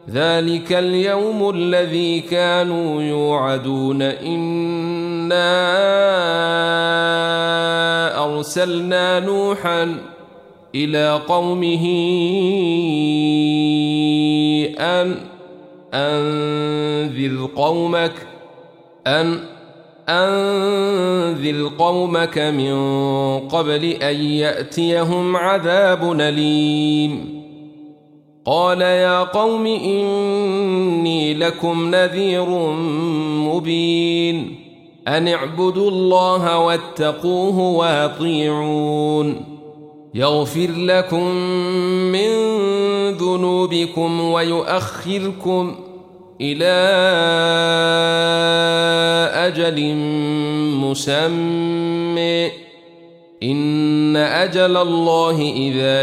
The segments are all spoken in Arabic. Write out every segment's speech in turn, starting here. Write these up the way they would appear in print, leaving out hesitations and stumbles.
ذلك اليوم الذي كانوا يوعدون إنا أرسلنا نوحا إلى قومه أن أنذر قومك من قبل أن يأتيهم عذاب أليم. قال يا قوم إني لكم نذير مبين أن اعبدوا الله واتقوه وأطيعون يغفر لكم من ذنوبكم ويؤخركم إلى أجل مسمى إن أجل الله إذا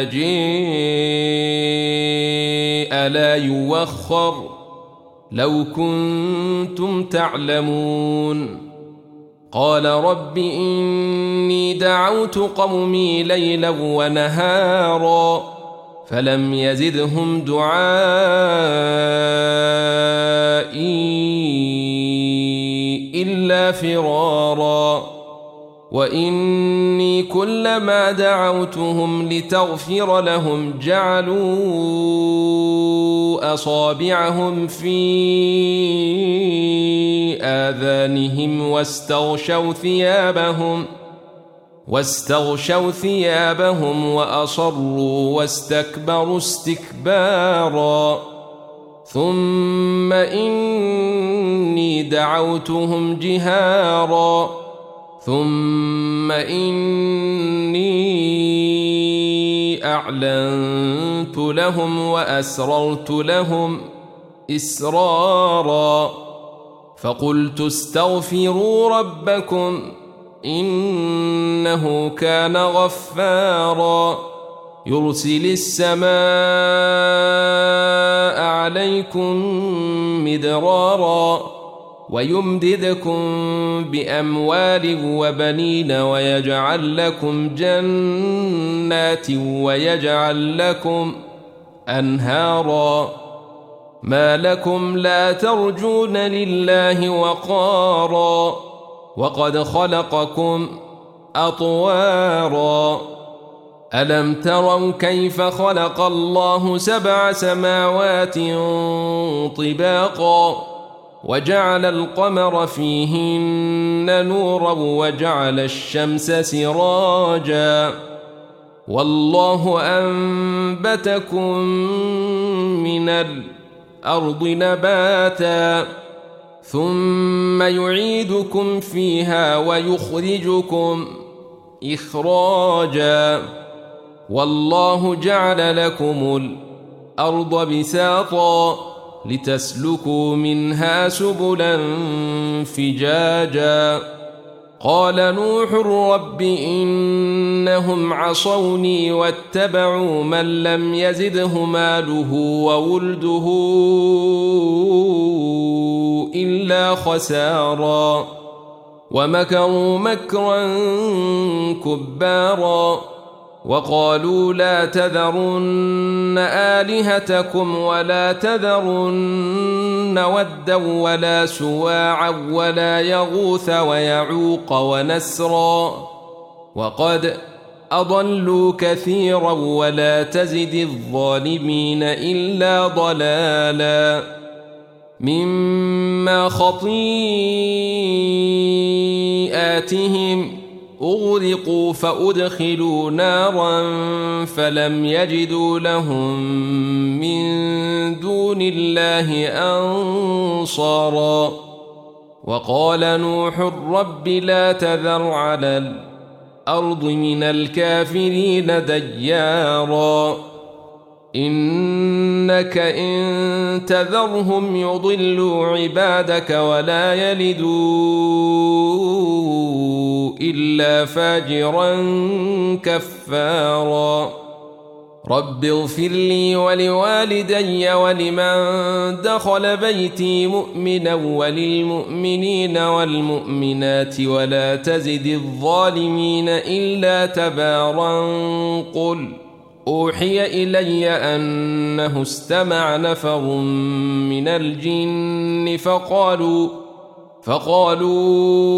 جاء لا يوخر لو كنتم تعلمون. قال رب إني دعوت قومي ليلا ونهارا فلم يزدهم دعائي إلا فرارا وإني كلما دعوتهم لتغفر لهم جعلوا أصابعهم في آذانهم واستغشوا ثيابهم وأصروا واستكبروا استكبارا ثم إني دعوتهم جهارا ثم إني أعلنت لهم وأسررت لهم إسرارا فقلت استغفروا ربكم إنه كان غفارا يرسل السماء عليكم مدرارا ويمددكم بأموال وبنين ويجعل لكم جنات ويجعل لكم أنهارا ما لكم لا ترجون لله وقارا وقد خلقكم أطوارا ألم تروا كيف خلق الله 7 سماوات طباقا وجعل القمر فيهن نورا وجعل الشمس سراجا والله أنبتكم من الأرض نباتا ثم يعيدكم فيها ويخرجكم إخراجا والله جعل لكم الأرض بساطا لتسلكوا منها سبلا فجاجا قال نوح رب إنهم عصوني واتبعوا من لم يزده ماله وولده إلا خسارا ومكروا مكرا كبارا وقالوا لا تذرن آلهتكم ولا تذرن ودا ولا سواعا ولا يغوث ويعوق ونسرا وقد أضلوا كثيرا ولا تزد الظالمين إلا ضلالا مما خطيئاتهم أغرقوا فأدخلوا نارا فلم يجدوا لهم من دون الله أنصارا وقال نوح رب لا تذر على الأرض من الكافرين ديارا إنك إن تذرهم يضلوا عبادك ولا يلدوا إلا فاجرا كفارا رب اغفر لي ولوالدي ولمن دخل بيتي مؤمنا وللمؤمنين والمؤمنات ولا تزد الظالمين إلا تبارا قل أوحي إلي أنه استمع نفر من الجن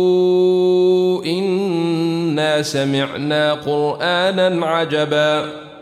فقالوا إنا سمعنا قرآنا عجبا